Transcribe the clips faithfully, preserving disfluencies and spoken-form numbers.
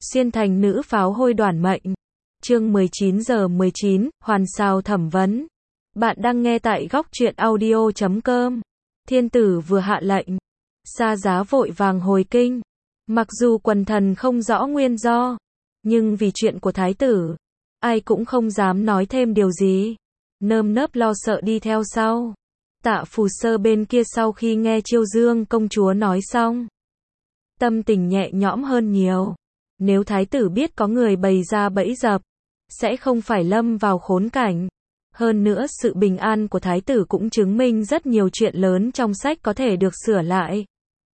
Xuyên thành nữ pháo hôi đoản mệnh. Chương mười chín giờ mười chín, hoàn sao thẩm vấn. Bạn đang nghe tại góc truyện audio chấm com. Thiên tử vừa hạ lệnh, Sa Giá vội vàng hồi kinh. Mặc dù quần thần không rõ nguyên do, nhưng vì chuyện của thái tử, ai cũng không dám nói thêm điều gì, nơm nớp lo sợ đi theo sau. Tạ Phù Sơ bên kia sau khi nghe Chiêu Dương công chúa nói xong, tâm tình nhẹ nhõm hơn nhiều. Nếu thái tử biết có người bày ra bẫy dập, sẽ không phải lâm vào khốn cảnh. Hơn nữa sự bình an của thái tử cũng chứng minh rất nhiều chuyện lớn trong sách có thể được sửa lại.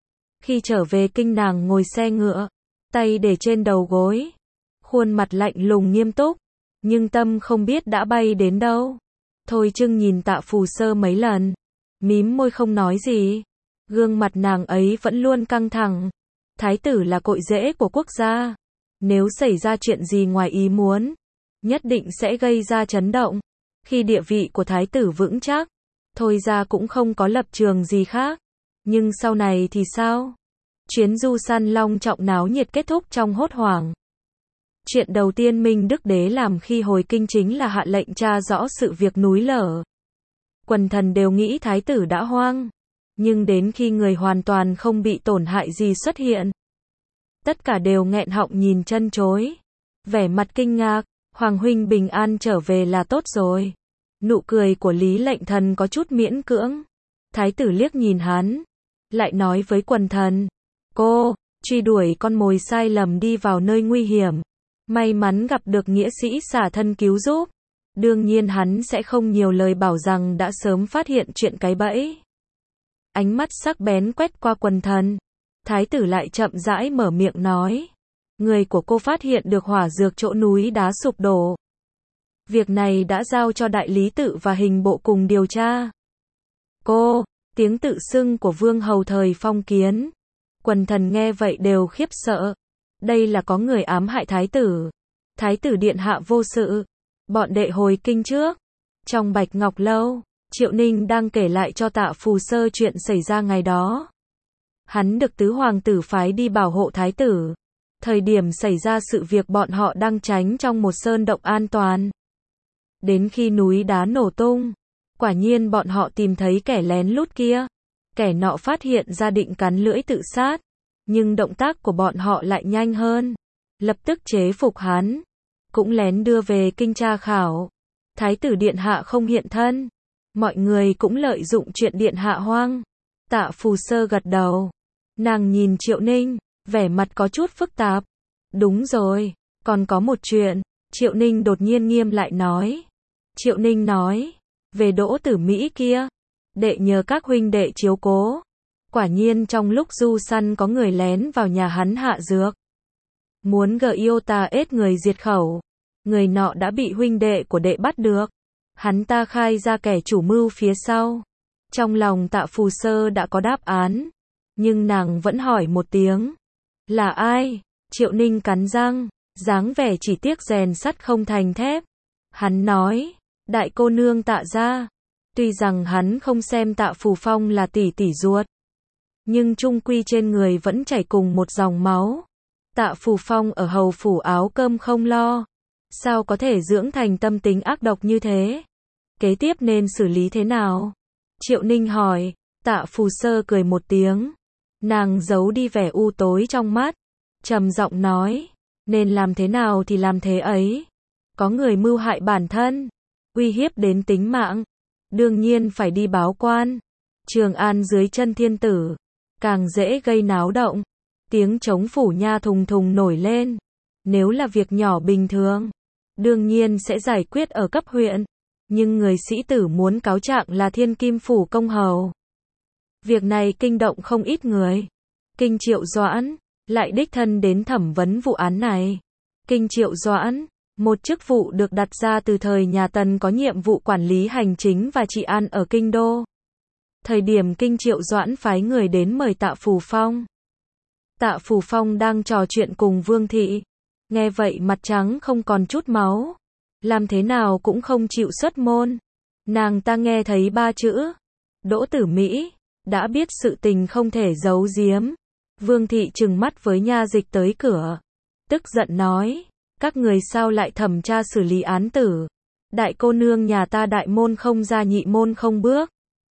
Khi trở về kinh, nàng ngồi xe ngựa, tay để trên đầu gối, khuôn mặt lạnh lùng nghiêm túc, nhưng tâm không biết đã bay đến đâu. Thôi Trưng nhìn Tạ Phù Sơ mấy lần, mím môi không nói gì. Gương mặt nàng ấy vẫn luôn căng thẳng. Thái tử là cội rễ của quốc gia, nếu xảy ra chuyện gì ngoài ý muốn, nhất định sẽ gây ra chấn động. Khi địa vị của thái tử vững chắc, Thôi ra cũng không có lập trường gì khác. Nhưng sau này thì sao? Chuyến du săn long trọng náo nhiệt kết thúc trong hốt hoảng. Chuyện đầu tiên Minh Đức Đế làm khi hồi kinh chính là hạ lệnh tra rõ sự việc núi lở. Quần thần đều nghĩ thái tử đã hoang, nhưng đến khi người hoàn toàn không bị tổn hại gì xuất hiện, tất cả đều nghẹn họng nhìn chân chối, vẻ mặt kinh ngạc. Hoàng huynh bình an trở về là tốt rồi. Nụ cười của Lý Lệnh Thần có chút miễn cưỡng. Thái tử liếc nhìn hắn, lại nói với quần thần: cô, truy đuổi con mồi sai lầm đi vào nơi nguy hiểm, may mắn gặp được nghĩa sĩ xả thân cứu giúp. Đương nhiên hắn sẽ không nhiều lời bảo rằng đã sớm phát hiện chuyện cái bẫy. Ánh mắt sắc bén quét qua quần thần. Thái tử lại chậm rãi mở miệng nói: người của cô phát hiện được hỏa dược chỗ núi đá sụp đổ. Việc này đã giao cho đại lý tự và hình bộ cùng điều tra. Cô, tiếng tự xưng của vương hầu thời phong kiến. Quần thần nghe vậy đều khiếp sợ. Đây là có người ám hại thái tử. Thái tử điện hạ vô sự. Bọn đệ hồi kinh trước, trong Bạch Ngọc Lâu, Triệu Ninh đang kể lại cho Tạ Phù Sơ chuyện xảy ra ngày đó. Hắn được tứ hoàng tử phái đi bảo hộ thái tử. Thời điểm xảy ra sự việc bọn họ đang tránh trong một sơn động an toàn. Đến khi núi đá nổ tung, quả nhiên bọn họ tìm thấy kẻ lén lút kia. Kẻ nọ phát hiện ra định cắn lưỡi tự sát, nhưng động tác của bọn họ lại nhanh hơn, lập tức chế phục hắn, cũng lén đưa về kinh tra khảo. Thái tử điện hạ không hiện thân, mọi người cũng lợi dụng chuyện điện hạ hoang. Tạ Phù Sơ gật đầu, nàng nhìn Triệu Ninh, vẻ mặt có chút phức tạp. Đúng rồi, còn có một chuyện. Triệu Ninh đột nhiên nghiêm lại nói. Triệu Ninh nói, về Đỗ Tử Mỹ kia, đệ nhờ các huynh đệ chiếu cố. Quả nhiên trong lúc du săn có người lén vào nhà hắn hạ dược, muốn gợi yêu ta ết người diệt khẩu. Người nọ đã bị huynh đệ của đệ bắt được. Hắn ta khai ra kẻ chủ mưu phía sau. Trong lòng Tạ Phù Sơ đã có đáp án, nhưng nàng vẫn hỏi một tiếng: là ai? Triệu Ninh cắn răng, dáng vẻ chỉ tiếc rèn sắt không thành thép. Hắn nói, đại cô nương Tạ gia. Tuy rằng hắn không xem Tạ Phù Phong là tỷ tỷ ruột, nhưng chung quy trên người vẫn chảy cùng một dòng máu. Tạ Phù Phong ở hầu phủ áo cơm không lo, sao có thể dưỡng thành tâm tính ác độc như thế? Kế tiếp nên xử lý thế nào? Triệu Ninh hỏi. Tạ Phù Sơ cười một tiếng, nàng giấu đi vẻ u tối trong mắt, trầm giọng nói, nên làm thế nào thì làm thế ấy. Có người mưu hại bản thân, uy hiếp đến tính mạng, đương nhiên phải đi báo quan. Trường An dưới chân thiên tử, càng dễ gây náo động. Tiếng trống phủ nha thùng thùng nổi lên. Nếu là việc nhỏ bình thường, đương nhiên sẽ giải quyết ở cấp huyện. Nhưng người sĩ tử muốn cáo trạng là thiên kim phủ công hầu. Việc này kinh động không ít người. Kinh Triệu Doãn lại đích thân đến thẩm vấn vụ án này. Kinh Triệu Doãn, một chức vụ được đặt ra từ thời nhà Tần, có nhiệm vụ quản lý hành chính và trị an ở kinh đô. Thời điểm Kinh Triệu Doãn phái người đến mời Tạ Phù Phong. Tạ Phù Phong đang trò chuyện cùng Vương Thị. Nghe vậy mặt trắng không còn chút máu. Làm thế nào cũng không chịu xuất môn. Nàng ta nghe thấy ba chữ Đỗ Tử Mỹ, đã biết sự tình không thể giấu giếm. Vương Thị trừng mắt với nha dịch tới cửa. tức giận nói, các người sao lại thẩm tra xử lý án tử? Đại cô nương nhà ta đại môn không ra nhị môn không bước.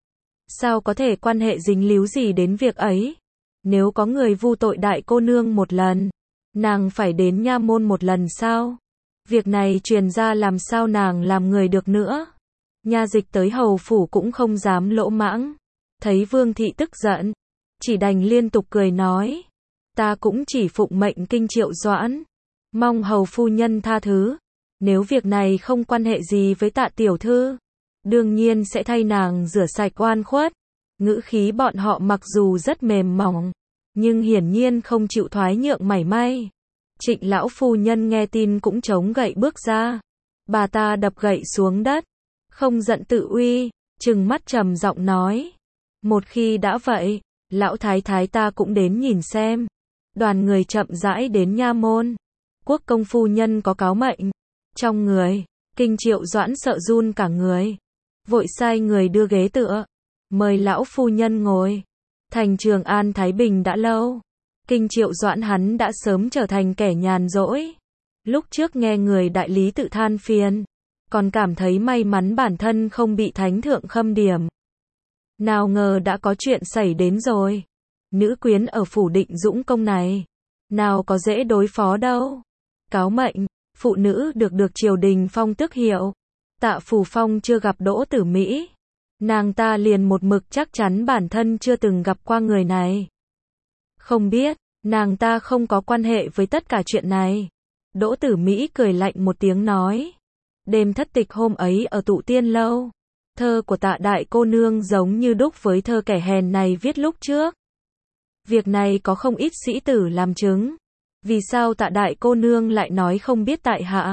Sao có thể quan hệ dính líu gì đến việc ấy? Nếu có người vu tội đại cô nương một lần, nàng phải đến nha môn một lần sao? Việc này truyền ra làm sao nàng làm người được nữa? Nha dịch tới hầu phủ cũng không dám lỗ mãng. Thấy Vương thị tức giận, chỉ đành liên tục cười nói, ta cũng chỉ phụng mệnh Kinh Triệu Doãn, mong hầu phu nhân tha thứ. Nếu việc này không quan hệ gì với Tạ tiểu thư, đương nhiên sẽ thay nàng rửa sạch oan khuất. Ngữ khí bọn họ mặc dù rất mềm mỏng, nhưng hiển nhiên không chịu thoái nhượng mảy may. Trịnh lão phu nhân nghe tin cũng chống gậy bước ra. Bà ta đập gậy xuống đất, không giận tự uy, trừng mắt trầm giọng nói, một khi đã vậy, lão thái thái ta cũng đến nhìn xem. Đoàn người chậm rãi đến nha môn. Quốc công phu nhân có cáo mệnh trong người, Kinh Triệu Doãn sợ run cả người, vội sai người đưa ghế tựa, mời lão phu nhân ngồi. Thành Trường An thái bình đã lâu, Kinh Triệu Doãn hắn đã sớm trở thành kẻ nhàn rỗi. Lúc trước nghe người đại lý tự than phiền, còn cảm thấy may mắn bản thân không bị thánh thượng khâm điểm. Nào ngờ đã có chuyện xảy đến rồi. Nữ quyến ở phủ Định Dũng công này, nào có dễ đối phó đâu. Cáo mệnh, phụ nữ được được triều đình phong tước hiệu. Tạ Phù Phong chưa gặp Đỗ Tử Mỹ, nàng ta liền một mực chắc chắn bản thân chưa từng gặp qua người này. Không biết, nàng ta không có quan hệ với tất cả chuyện này. Đỗ Tử Mỹ cười lạnh một tiếng nói, đêm thất tịch hôm ấy ở Tụ Tiên lâu, thơ của Tạ đại cô nương giống như đúc với thơ kẻ hèn này viết lúc trước. Việc này có không ít sĩ tử làm chứng. Vì sao Tạ đại cô nương lại nói không biết tại hạ?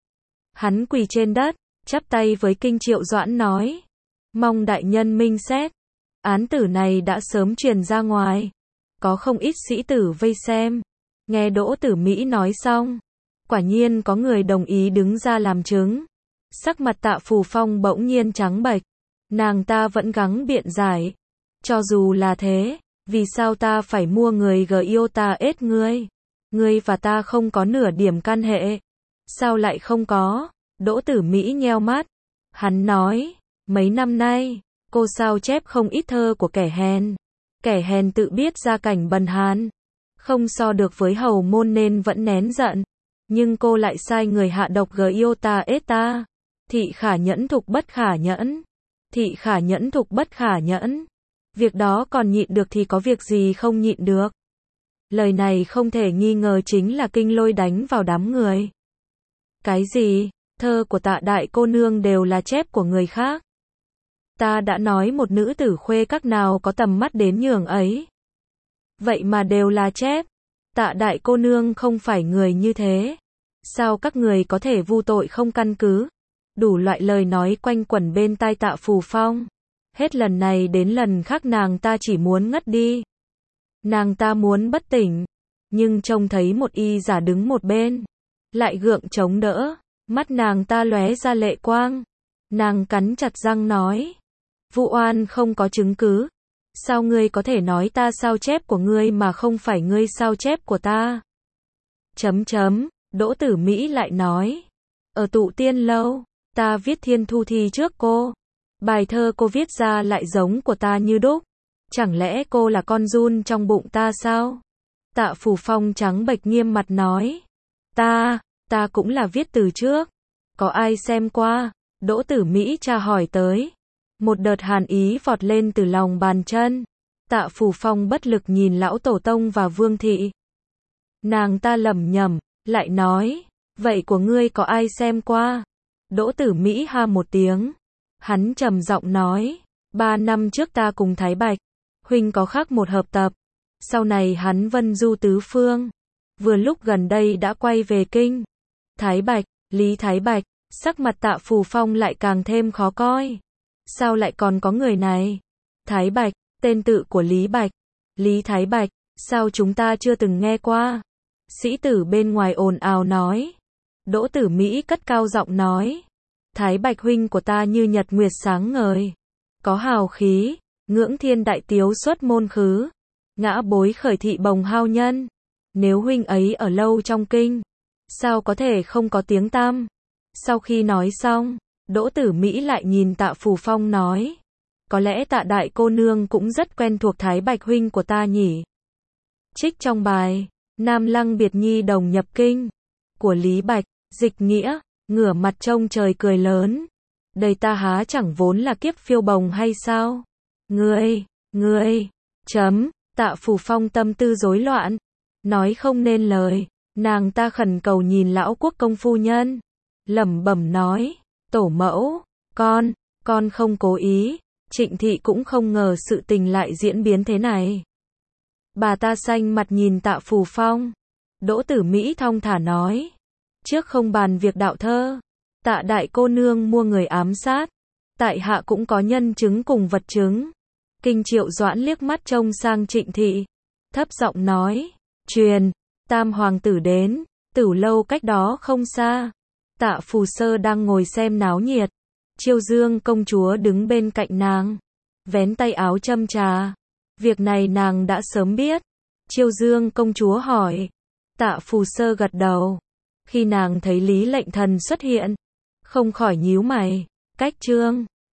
Hắn quỳ trên đất, chắp tay với Kinh Triệu Doãn nói, mong đại nhân minh xét. Án tử này đã sớm truyền ra ngoài, có không ít sĩ tử vây xem. Nghe Đỗ Tử Mỹ nói xong, quả nhiên có người đồng ý đứng ra làm chứng. Sắc mặt Tạ Phù Phong bỗng nhiên trắng bệch. Nàng ta vẫn gắng biện giải, cho dù là thế, vì sao ta phải mua người gờ yêu ta ết ngươi? Ngươi và ta không có nửa điểm can hệ. Sao lại không có? Đỗ Tử Mỹ nheo mắt. Hắn nói, mấy năm nay, cô sao chép không ít thơ của kẻ hèn. Kẻ hèn tự biết gia cảnh bần hàn, không so được với hầu môn nên vẫn nén giận. Nhưng cô lại sai người hạ độc gờ yêu ta ết ta. Thị khả nhẫn thục bất khả nhẫn. Thị khả nhẫn thục bất khả nhẫn. Việc đó còn nhịn được thì có việc gì không nhịn được. Lời này không thể nghi ngờ chính là kinh lôi đánh vào đám người. Cái gì? Thơ của Tạ đại cô nương đều là chép của người khác. Ta đã nói một nữ tử khuê các nào có tầm mắt đến nhường ấy. Vậy mà đều là chép. Tạ đại cô nương không phải người như thế. Sao các người có thể vu tội không căn cứ? Đủ loại lời nói quanh quẩn bên tai Tạ Phù Phong. Hết lần này đến lần khác nàng ta chỉ muốn ngất đi. Nàng ta muốn bất tỉnh, nhưng trông thấy một y giả đứng một bên, lại gượng chống đỡ, mắt nàng ta lóe ra lệ quang. Nàng cắn chặt răng nói, vụ oan không có chứng cứ, sao ngươi có thể nói ta sao chép của ngươi mà không phải ngươi sao chép của ta? Chấm chấm, Đỗ Tử Mỹ lại nói, ở Tụ Tiên lâu, ta viết Thiên Thu Thi trước cô. Bài thơ cô viết ra lại giống của ta như đúc. Chẳng lẽ cô là con giun trong bụng ta sao? Tạ Phù Phong trắng bệch nghiêm mặt nói. Ta, ta cũng là viết từ trước. Có ai xem qua? Đỗ Tử Mỹ tra hỏi tới. Một đợt hàn ý vọt lên từ lòng bàn chân. Tạ Phù Phong bất lực nhìn lão tổ tông và Vương thị. Nàng ta lẩm nhẩm, lại nói, vậy của ngươi có ai xem qua? Đỗ Tử Mỹ ha một tiếng. Hắn trầm giọng nói, ba năm trước ta cùng Thái Bạch, huynh có khắc một hợp tập. Sau này hắn vân du tứ phương. Vừa lúc gần đây đã quay về kinh. Thái Bạch, Lý Thái Bạch, sắc mặt Tạ Phù Phong lại càng thêm khó coi. Sao lại còn có người này? Thái Bạch, tên tự của Lý Bạch. Lý Thái Bạch, sao chúng ta chưa từng nghe qua? Sĩ tử bên ngoài ồn ào nói. Đỗ Tử Mỹ cất cao giọng nói. Thái Bạch huynh của ta như nhật nguyệt sáng ngời. Có hào khí, ngưỡng thiên đại tiếu xuất môn khứ. Ngã bối khởi thị bồng hao nhân. nếu huynh ấy ở lâu trong kinh, sao có thể không có tiếng tăm. Sau khi nói xong, Đỗ Tử Mỹ lại nhìn Tạ Phù Phong nói, có lẽ Tạ đại cô nương cũng rất quen thuộc Thái Bạch huynh của ta nhỉ. Trích trong bài, Nam Lăng Biệt Nhi đồng nhập kinh, của Lý Bạch, dịch nghĩa, ngửa mặt trông trời cười lớn. Đây ta há chẳng vốn là kiếp phiêu bồng hay sao? Ngươi, ngươi, chấm, Tạ Phù Phong tâm tư rối loạn, nói không nên lời, nàng ta khẩn cầu nhìn lão quốc công phu nhân, lẩm bẩm nói, tổ mẫu, con, con không cố ý, Trịnh thị cũng không ngờ sự tình lại diễn biến thế này. Bà ta xanh mặt nhìn Tạ Phù Phong, Đỗ Tử Mỹ thong thả nói, trước không bàn việc đạo thơ, Tạ đại cô nương mua người ám sát, tại hạ cũng có nhân chứng cùng vật chứng. Kinh Triệu Doãn liếc mắt trông sang Trịnh thị, thấp giọng nói, truyền, tam hoàng tử đến, Tử lâu cách đó không xa. Tạ Phù Sơ đang ngồi xem náo nhiệt, Chiêu Dương công chúa đứng bên cạnh nàng, vén tay áo châm trà. Việc này nàng đã sớm biết. Chiêu Dương công chúa hỏi, Tạ Phù Sơ gật đầu. Khi nàng thấy Lý Lệnh Thần xuất hiện, không khỏi nhíu mày, cách trương,